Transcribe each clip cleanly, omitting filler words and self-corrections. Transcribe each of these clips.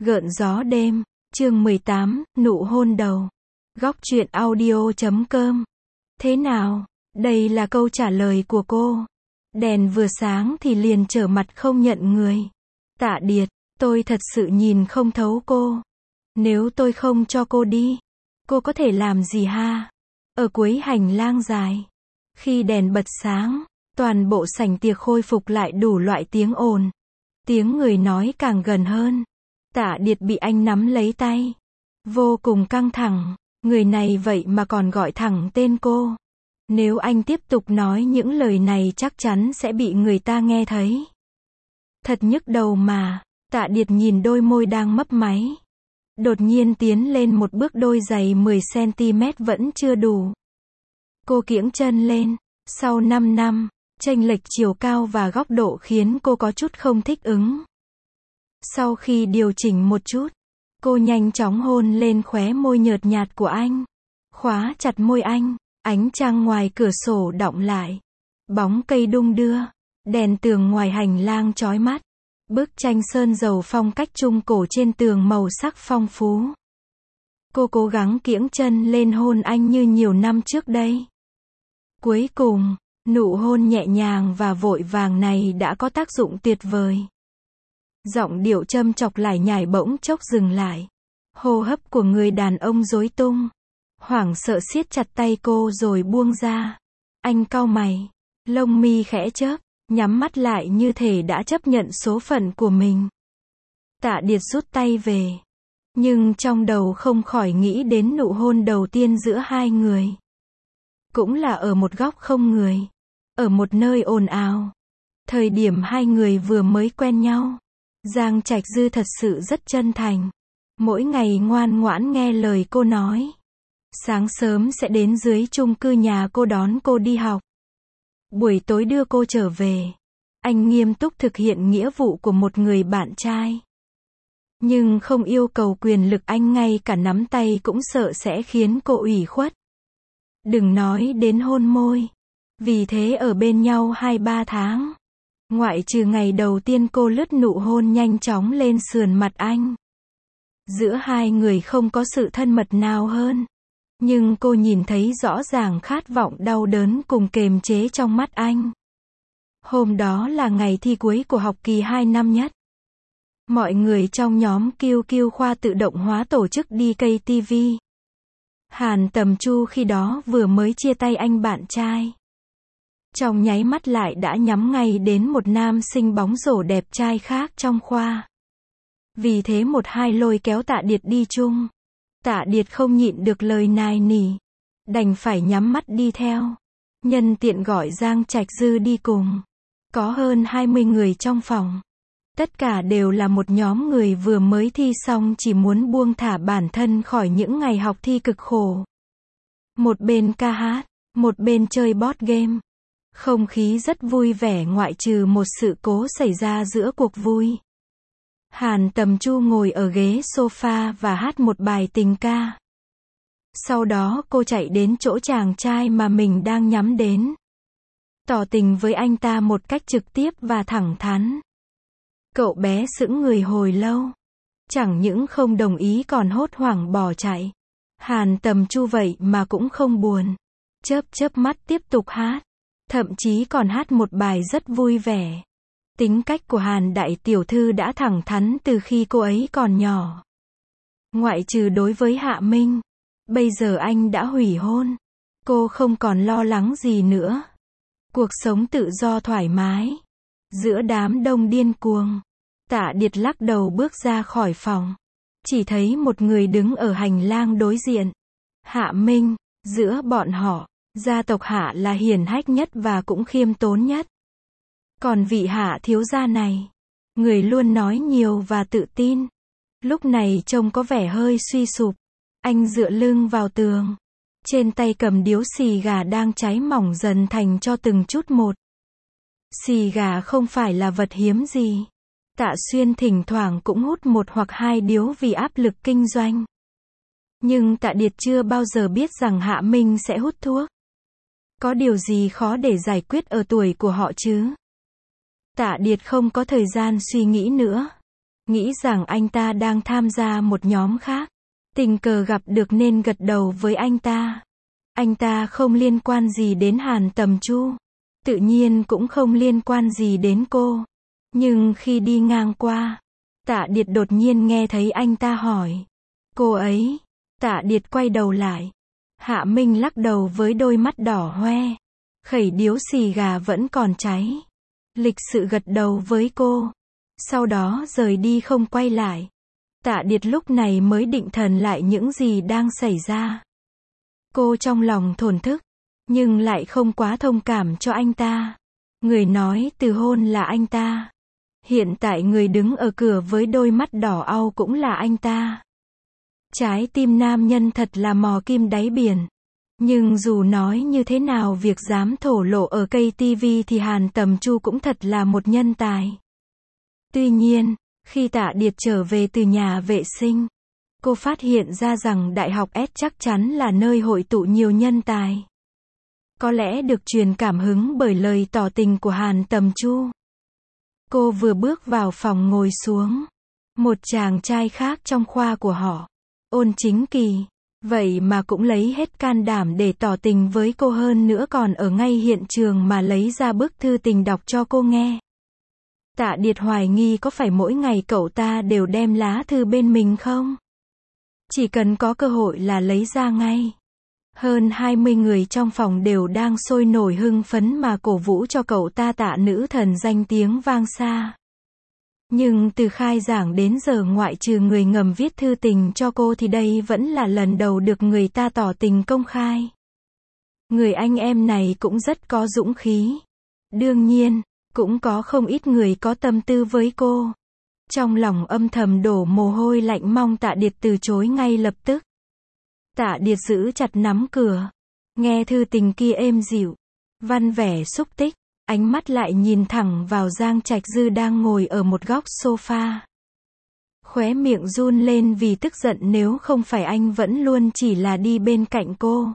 Gợn gió đêm, chương 18, nụ hôn đầu. Góc truyện audio.com. Thế nào? Đây là câu trả lời của cô. Đèn vừa sáng thì liền trở mặt không nhận người. Tạ Điệt, tôi thật sự nhìn không thấu cô. Nếu tôi không cho cô đi, cô có thể làm gì ha? Ở cuối hành lang dài, khi đèn bật sáng, toàn bộ sảnh tiệc khôi phục lại đủ loại tiếng ồn. Tiếng người nói càng gần hơn. Tạ Điệt bị anh nắm lấy tay. Vô cùng căng thẳng. Người này vậy mà còn gọi thẳng tên cô. Nếu anh tiếp tục nói những lời này chắc chắn sẽ bị người ta nghe thấy. Thật nhức đầu mà. Tạ Điệt nhìn đôi môi đang mấp máy. Đột nhiên tiến lên một bước, đôi giày 10cm vẫn chưa đủ. Cô kiễng chân lên. Sau 5 năm, chênh lệch chiều cao và góc độ khiến cô có chút không thích ứng. Sau khi điều chỉnh một chút, cô nhanh chóng hôn lên khóe môi nhợt nhạt của anh. Khóa chặt môi anh, ánh trăng ngoài cửa sổ đọng lại. Bóng cây đung đưa, đèn tường ngoài hành lang chói mắt. Bức tranh sơn dầu phong cách Trung Cổ trên tường màu sắc phong phú. Cô cố gắng kiễng chân lên hôn anh như nhiều năm trước đây. Cuối cùng, nụ hôn nhẹ nhàng và vội vàng này đã có tác dụng tuyệt vời. Giọng điệu châm chọc lải nhải bỗng chốc dừng lại. Hô hấp của người đàn ông rối tung. Hoảng sợ siết chặt tay cô rồi buông ra. Anh cau mày, lông mi khẽ chớp, nhắm mắt lại như thể đã chấp nhận số phận của mình. Tạ Điệt rút tay về. Nhưng trong đầu không khỏi nghĩ đến nụ hôn đầu tiên giữa hai người. Cũng là ở một góc không người. Ở một nơi ồn ào. Thời điểm hai người vừa mới quen nhau. Giang Trạch Dư thật sự rất chân thành. Mỗi ngày ngoan ngoãn nghe lời cô nói. Sáng sớm sẽ đến dưới chung cư nhà cô đón cô đi học. Buổi tối đưa cô trở về. Anh nghiêm túc thực hiện nghĩa vụ của một người bạn trai. Nhưng không yêu cầu quyền lực, anh ngay cả nắm tay cũng sợ sẽ khiến cô ủy khuất. Đừng nói đến hôn môi. Vì thế ở bên nhau 2-3 tháng. Ngoại trừ ngày đầu tiên cô lướt nụ hôn nhanh chóng lên sườn mặt anh. Giữa hai người không có sự thân mật nào hơn. Nhưng cô nhìn thấy rõ ràng khát vọng đau đớn cùng kềm chế trong mắt anh. Hôm đó là ngày thi cuối của học kỳ 2 năm nhất. Mọi người trong nhóm QQ khoa tự động hóa tổ chức đi cây TV. Hàn Tầm Chu khi đó vừa mới chia tay anh bạn trai. Trong nháy mắt lại đã nhắm ngay đến một nam sinh bóng rổ đẹp trai khác trong khoa. Vì thế 1-2 lôi kéo Tạ Điệt đi chung. Tạ Điệt không nhịn được lời nài nỉ. Đành phải nhắm mắt đi theo. Nhân tiện gọi Giang Trạch Dư đi cùng. Có hơn 20 người trong phòng. Tất cả đều là một nhóm người vừa mới thi xong chỉ muốn buông thả bản thân khỏi những ngày học thi cực khổ. Một bên ca hát, một bên chơi board game. Không khí rất vui vẻ ngoại trừ một sự cố xảy ra giữa cuộc vui. Hàn Tầm Chu ngồi ở ghế sofa và hát một bài tình ca. Sau đó cô chạy đến chỗ chàng trai mà mình đang nhắm đến. Tỏ tình với anh ta một cách trực tiếp và thẳng thắn. Cậu bé sững người hồi lâu. Chẳng những không đồng ý còn hốt hoảng bỏ chạy. Hàn Tầm Chu vậy mà cũng không buồn. Chớp chớp mắt tiếp tục hát. Thậm chí còn hát một bài rất vui vẻ. Tính cách của Hàn đại tiểu thư đã thẳng thắn từ khi cô ấy còn nhỏ. Ngoại trừ đối với Hạ Minh. Bây giờ anh đã hủy hôn. Cô không còn lo lắng gì nữa. Cuộc sống tự do thoải mái. Giữa đám đông điên cuồng. Tạ Điệt lắc đầu bước ra khỏi phòng. Chỉ thấy một người đứng ở hành lang đối diện. Hạ Minh. Giữa bọn họ, gia tộc Hạ là hiền hách nhất và cũng khiêm tốn nhất. Còn vị Hạ thiếu gia này, người luôn nói nhiều và tự tin. Lúc này trông có vẻ hơi suy sụp. Anh dựa lưng vào tường. Trên tay cầm điếu xì gà đang cháy mỏng dần thành cho từng chút một. Xì gà không phải là vật hiếm gì. Tạ Xuyên thỉnh thoảng cũng hút 1 hoặc 2 điếu vì áp lực kinh doanh. Nhưng Tạ Điệt chưa bao giờ biết rằng Hạ Minh sẽ hút thuốc. Có điều gì khó để giải quyết ở tuổi của họ chứ? Tạ Điệt không có thời gian suy nghĩ nữa. nghĩ rằng anh ta đang tham gia một nhóm khác. Tình cờ gặp được nên gật đầu với anh ta. Anh ta không liên quan gì đến Hàn Tầm Chu. Tự nhiên cũng không liên quan gì đến cô. Nhưng khi đi ngang qua, Tạ Điệt đột nhiên nghe thấy anh ta hỏi. Cô ấy. Tạ Điệt quay đầu lại. Hạ Minh lắc đầu với đôi mắt đỏ hoe. Khẩy điếu xì gà vẫn còn cháy. Lịch sự gật đầu với cô. Sau đó rời đi không quay lại. Tạ Điệt lúc này mới định thần lại những gì đang xảy ra. Cô trong lòng thổn thức, nhưng lại không quá thông cảm cho anh ta. Người nói từ hôn là anh ta. Hiện tại người đứng ở cửa với đôi mắt đỏ au cũng là anh ta. Trái tim nam nhân thật là mò kim đáy biển. Nhưng dù nói như thế nào việc dám thổ lộ ở cây TV thì Hàn Tầm Chu cũng thật là một nhân tài. Tuy nhiên, khi Tạ Điệt trở về từ nhà vệ sinh, cô phát hiện ra rằng Đại học S chắc chắn là nơi hội tụ nhiều nhân tài. Có lẽ được truyền cảm hứng bởi lời tỏ tình của Hàn Tầm Chu. Cô vừa bước vào phòng ngồi xuống. Một chàng trai khác trong khoa của họ, Ôn Chính Kỳ, vậy mà cũng lấy hết can đảm để tỏ tình với cô, hơn nữa còn ở ngay hiện trường mà lấy ra bức thư tình đọc cho cô nghe. Tạ Điệt hoài nghi có phải mỗi ngày cậu ta đều đem lá thư bên mình không? Chỉ cần có cơ hội là lấy ra ngay. Hơn 20 người trong phòng đều đang sôi nổi hưng phấn mà cổ vũ cho cậu ta, Tạ nữ thần danh tiếng vang xa. Nhưng từ khai giảng đến giờ ngoại trừ người ngầm viết thư tình cho cô thì đây vẫn là lần đầu được người ta tỏ tình công khai. Người anh em này cũng rất có dũng khí. Đương nhiên, cũng có không ít người có tâm tư với cô. Trong lòng âm thầm đổ mồ hôi lạnh mong Tạ Điệt từ chối ngay lập tức. Tạ Điệt giữ chặt nắm cửa. Nghe thư tình kia êm dịu, văn vẻ xúc tích. Ánh mắt lại nhìn thẳng vào Giang Trạch Dư đang ngồi ở một góc sofa. Khóe miệng run lên vì tức giận, nếu không phải anh vẫn luôn chỉ là đi bên cạnh cô.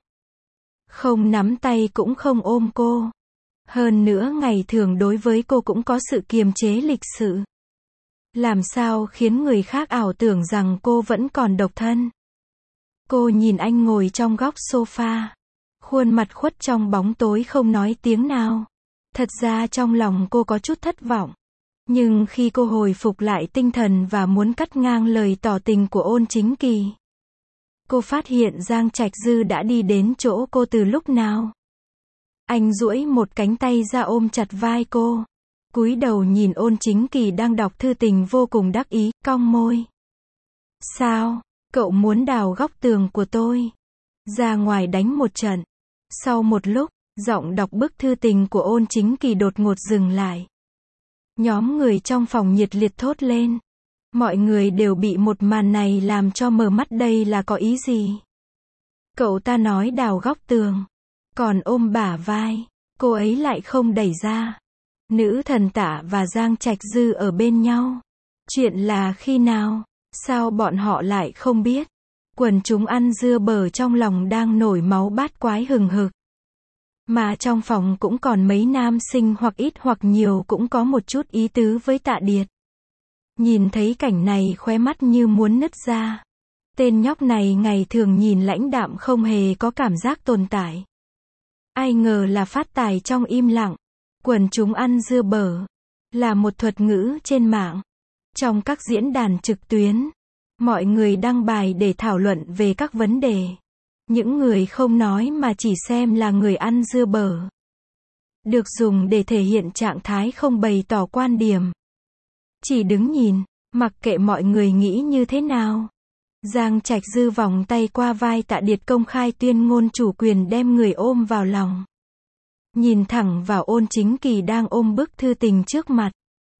Không nắm tay cũng không ôm cô. Hơn nữa ngày thường đối với cô cũng có sự kiềm chế lịch sự. Làm sao khiến người khác ảo tưởng rằng cô vẫn còn độc thân. Cô nhìn anh ngồi trong góc sofa. Khuôn mặt khuất trong bóng tối không nói tiếng nào. Thật ra trong lòng cô có chút thất vọng. Nhưng khi cô hồi phục lại tinh thần và muốn cắt ngang lời tỏ tình của Ôn Chính Kỳ, cô phát hiện Giang Trạch Dư đã đi đến chỗ cô từ lúc nào. Anh duỗi một cánh tay ra ôm chặt vai cô. Cúi đầu nhìn Ôn Chính Kỳ đang đọc thư tình vô cùng đắc ý, cong môi. Sao, cậu muốn đào góc tường của tôi? Ra ngoài đánh một trận. Sau một lúc, giọng đọc bức thư tình của Ôn Chính Kỳ đột ngột dừng lại. Nhóm người trong phòng nhiệt liệt thốt lên. Mọi người đều bị một màn này làm cho mờ mắt, đây là có ý gì? Cậu ta nói đào góc tường, còn ôm bả vai, cô ấy lại không đẩy ra. Nữ thần Tạ và Giang Trạch Dư ở bên nhau. Chuyện là khi nào? Sao bọn họ lại không biết? Quần chúng ăn dưa bở trong lòng đang nổi máu bát quái hừng hực. Mà trong phòng cũng còn mấy nam sinh hoặc ít hoặc nhiều cũng có một chút ý tứ với Tạ Điệt. Nhìn thấy cảnh này khóe mắt như muốn nứt ra. Tên nhóc này ngày thường nhìn lãnh đạm không hề có cảm giác tồn tại. Ai ngờ là phát tài trong im lặng. Quần chúng ăn dưa bở là một thuật ngữ trên mạng. Trong các diễn đàn trực tuyến, mọi người đăng bài để thảo luận về các vấn đề. Những người không nói mà chỉ xem là người ăn dưa bở. Được dùng để thể hiện trạng thái không bày tỏ quan điểm. Chỉ đứng nhìn, mặc kệ mọi người nghĩ như thế nào. Giang Trạch Dư vòng tay qua vai Tạ Điệt công khai tuyên ngôn chủ quyền, đem người ôm vào lòng. Nhìn thẳng vào Ôn Chính Kỳ đang ôm bức thư tình trước mặt.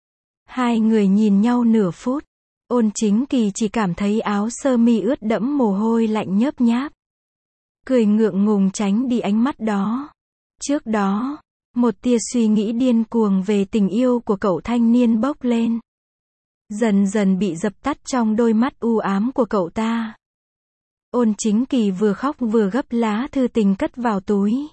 Hai người nhìn nhau nửa phút. Ôn Chính Kỳ chỉ cảm thấy áo sơ mi ướt đẫm mồ hôi lạnh nhớp nháp. Cười ngượng ngùng tránh đi ánh mắt đó. Trước đó, một tia suy nghĩ điên cuồng về tình yêu của cậu thanh niên bốc lên. Dần dần bị dập tắt trong đôi mắt u ám của cậu ta. Ôn Chính Kỳ vừa khóc vừa gấp lá thư tình cất vào túi.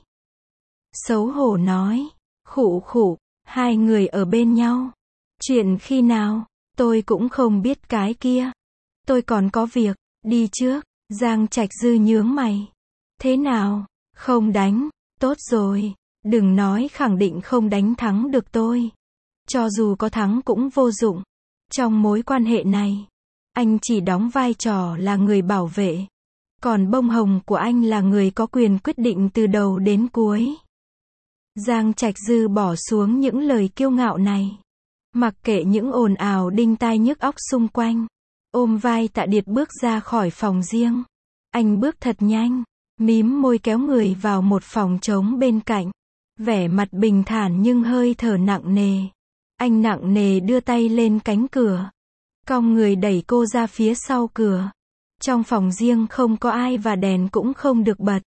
Xấu hổ nói, khụ khụ, hai người ở bên nhau. Chuyện khi nào? Tôi cũng không biết cái kia. Tôi còn có việc, đi trước. Giang Trạch Dư nhướng mày. Thế nào? Không đánh. Tốt rồi. Đừng nói khẳng định không đánh thắng được tôi. Cho dù có thắng cũng vô dụng. Trong mối quan hệ này, anh chỉ đóng vai trò là người bảo vệ. Còn bông hồng của anh là người có quyền quyết định từ đầu đến cuối. Giang Trạch Dư bỏ xuống những lời kiêu ngạo này. Mặc kệ những ồn ào đinh tai nhức óc xung quanh. Ôm vai Tạ Điệt bước ra khỏi phòng riêng. Anh bước thật nhanh, mím môi kéo người vào một phòng trống bên cạnh. Vẻ mặt bình thản nhưng hơi thở nặng nề. Anh nặng nề đưa tay lên cánh cửa. Cong người đẩy cô ra phía sau cửa. Trong phòng riêng không có ai và đèn cũng không được bật.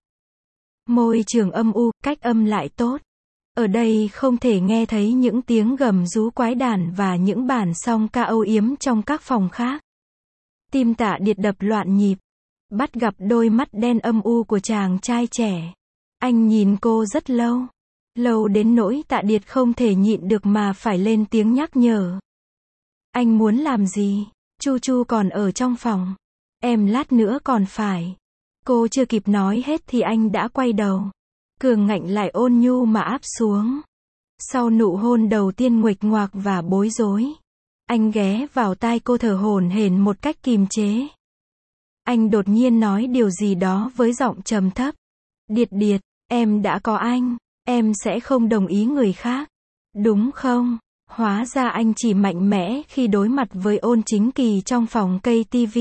Môi trường âm u, cách âm lại tốt. Ở đây không thể nghe thấy những tiếng gầm rú quái đản và những bản song ca âu yếm trong các phòng khác. Tim Tạ Điệt đập loạn nhịp. Bắt gặp đôi mắt đen âm u của chàng trai trẻ. Anh nhìn cô rất lâu. Lâu đến nỗi Tạ Điệt không thể nhịn được mà phải lên tiếng nhắc nhở. Anh muốn làm gì? Chu Chu còn ở trong phòng. Em lát nữa còn phải. Cô chưa kịp nói hết thì anh đã quay đầu. Cường ngạnh lại ôn nhu mà áp xuống. Sau nụ hôn đầu tiên nguệch ngoạc và bối rối, anh ghé vào tai cô thở hổn hển một cách kìm chế. Anh đột nhiên nói điều gì đó với giọng trầm thấp. Điệt Điệt, em đã có anh, em sẽ không đồng ý người khác. Đúng không? Hóa ra anh chỉ mạnh mẽ khi đối mặt với Ôn Chính Kỳ trong phòng cây TV.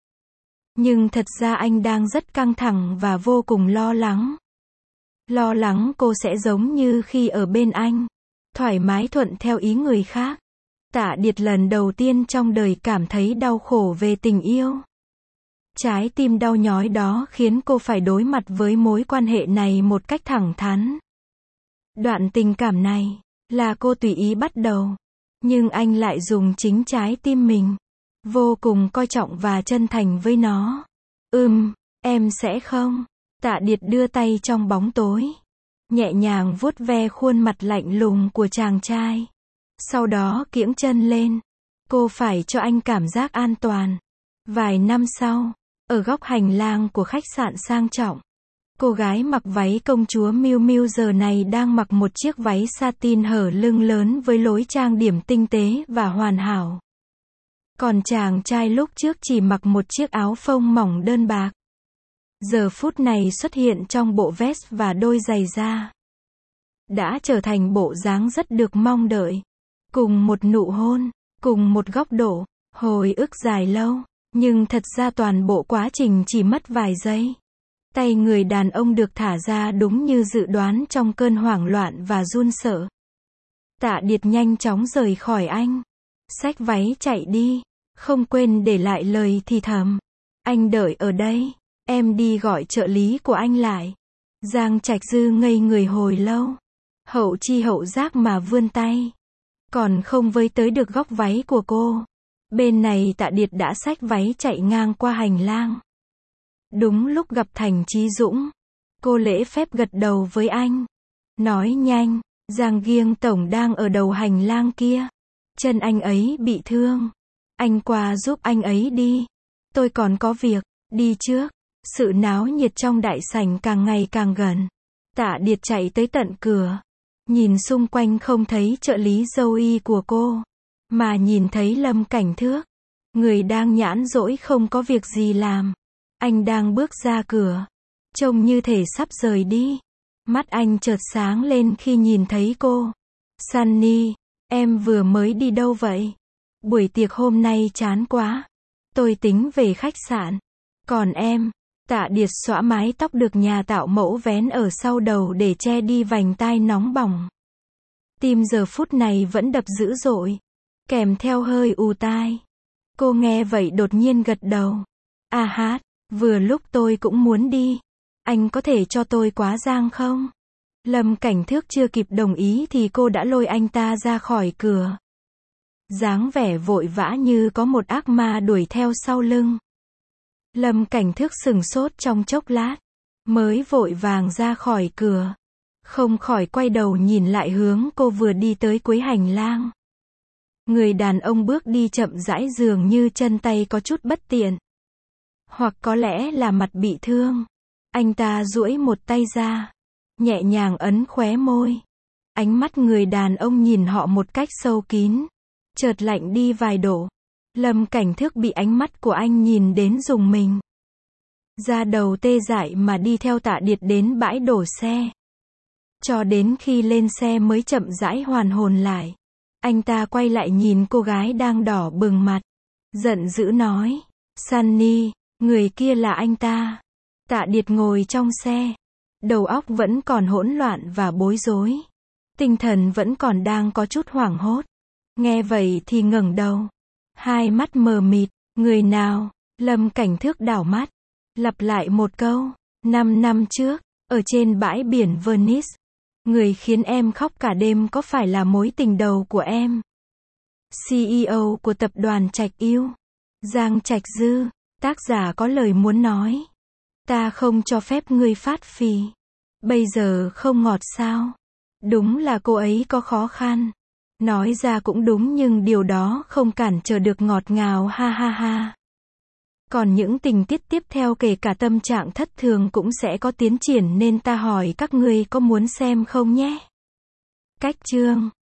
Nhưng thật ra anh đang rất căng thẳng và vô cùng lo lắng. Lo lắng cô sẽ giống như khi ở bên anh, thoải mái thuận theo ý người khác. Tạ Điệt lần đầu tiên trong đời cảm thấy đau khổ về tình yêu. Trái tim đau nhói đó khiến cô phải đối mặt với mối quan hệ này một cách thẳng thắn. Đoạn tình cảm này là cô tùy ý bắt đầu, nhưng anh lại dùng chính trái tim mình, vô cùng coi trọng và chân thành với nó. Em sẽ không. Tạ Điệt đưa tay trong bóng tối, nhẹ nhàng vuốt ve khuôn mặt lạnh lùng của chàng trai. Sau đó kiễng chân lên. Cô phải cho anh cảm giác an toàn. Vài năm sau, ở góc hành lang của khách sạn sang trọng, cô gái mặc váy công chúa Miu Miu giờ này đang mặc một chiếc váy satin hở lưng lớn với lối trang điểm tinh tế và hoàn hảo. Còn chàng trai lúc trước chỉ mặc một chiếc áo phông mỏng đơn bạc. Giờ phút này xuất hiện trong bộ vest và đôi giày da. Đã trở thành bộ dáng rất được mong đợi. Cùng một nụ hôn, cùng một góc độ, hồi ức dài lâu. Nhưng thật ra toàn bộ quá trình chỉ mất vài giây. Tay người đàn ông được thả ra đúng như dự đoán trong cơn hoảng loạn và run sợ. Tạ Điệt nhanh chóng rời khỏi anh. Xách váy chạy đi. Không quên để lại lời thì thầm. Anh đợi ở đây. Em đi gọi trợ lý của anh lại. Giang Trạch Dư ngây người hồi lâu. Hậu chi hậu giác mà vươn tay. Còn không với tới được góc váy của cô. Bên này Tạ Điệt đã xách váy chạy ngang qua hành lang. Đúng lúc gặp Thành Chí Dũng. Cô lễ phép gật đầu với anh. Nói nhanh, Giang Giêng tổng đang ở đầu hành lang kia. Chân anh ấy bị thương. Anh qua giúp anh ấy đi. Tôi còn có việc, đi trước. Sự náo nhiệt trong đại sảnh càng ngày càng gần. Tạ Điệt chạy tới tận cửa. Nhìn xung quanh không thấy trợ lý dâu y của cô, mà nhìn thấy Lâm Cảnh Thước. Người đang nhãn rỗi không có việc gì làm. Anh đang bước ra cửa. Trông như thể sắp rời đi. Mắt anh chợt sáng lên khi nhìn thấy cô. Sunny, em vừa mới đi đâu vậy? Buổi tiệc hôm nay chán quá. Tôi tính về khách sạn. Còn em? Tạ Điệt xõa mái tóc được nhà tạo mẫu vén ở sau đầu để che đi vành tai nóng bỏng. Tim giờ phút này vẫn đập dữ dội, kèm theo hơi ù tai. Cô nghe vậy đột nhiên gật đầu. À hát, vừa lúc tôi cũng muốn đi. Anh có thể cho tôi quá giang không? Lâm Cảnh Thước chưa kịp đồng ý thì cô đã lôi anh ta ra khỏi cửa. Dáng vẻ vội vã như có một ác ma đuổi theo sau lưng. Lâm Cảnh Thước sửng sốt trong chốc lát, mới vội vàng ra khỏi cửa. Không khỏi quay đầu nhìn lại hướng cô vừa đi tới cuối hành lang. Người đàn ông bước đi chậm rãi dường như chân tay có chút bất tiện. Hoặc có lẽ là mặt bị thương. Anh ta duỗi một tay ra, nhẹ nhàng ấn khóe môi. Ánh mắt người đàn ông nhìn họ một cách sâu kín, chợt lạnh đi vài độ. Lâm Cảnh Thức bị ánh mắt của anh nhìn đến rùng mình. Da đầu tê dại mà đi theo Tạ Điệt đến bãi đổ xe. Cho đến khi lên xe mới chậm rãi hoàn hồn lại. Anh ta quay lại nhìn cô gái đang đỏ bừng mặt. Giận dữ nói. Sunny, người kia là anh ta. Tạ Điệt ngồi trong xe. Đầu óc vẫn còn hỗn loạn và bối rối. Tinh thần vẫn còn đang có chút hoảng hốt. Nghe vậy thì ngẩng đầu. Hai mắt mờ mịt. Người nào? Lâm Cảnh Thức đảo mắt. Lặp lại một câu. 5 năm trước, ở trên bãi biển Venice. Người khiến em khóc cả đêm có phải là mối tình đầu của em? CEO của tập đoàn Trạch Yêu. Giang Trạch Dư. Tác giả có lời muốn nói. Ta không cho phép ngươi phát phì. Bây giờ không ngọt sao? Đúng là cô ấy có khó khăn. Nói ra cũng đúng nhưng điều đó không cản trở được ngọt ngào ha ha ha. Còn những tình tiết tiếp theo kể cả tâm trạng thất thường cũng sẽ có tiến triển nên ta hỏi các ngươi có muốn xem không nhé? Cách chương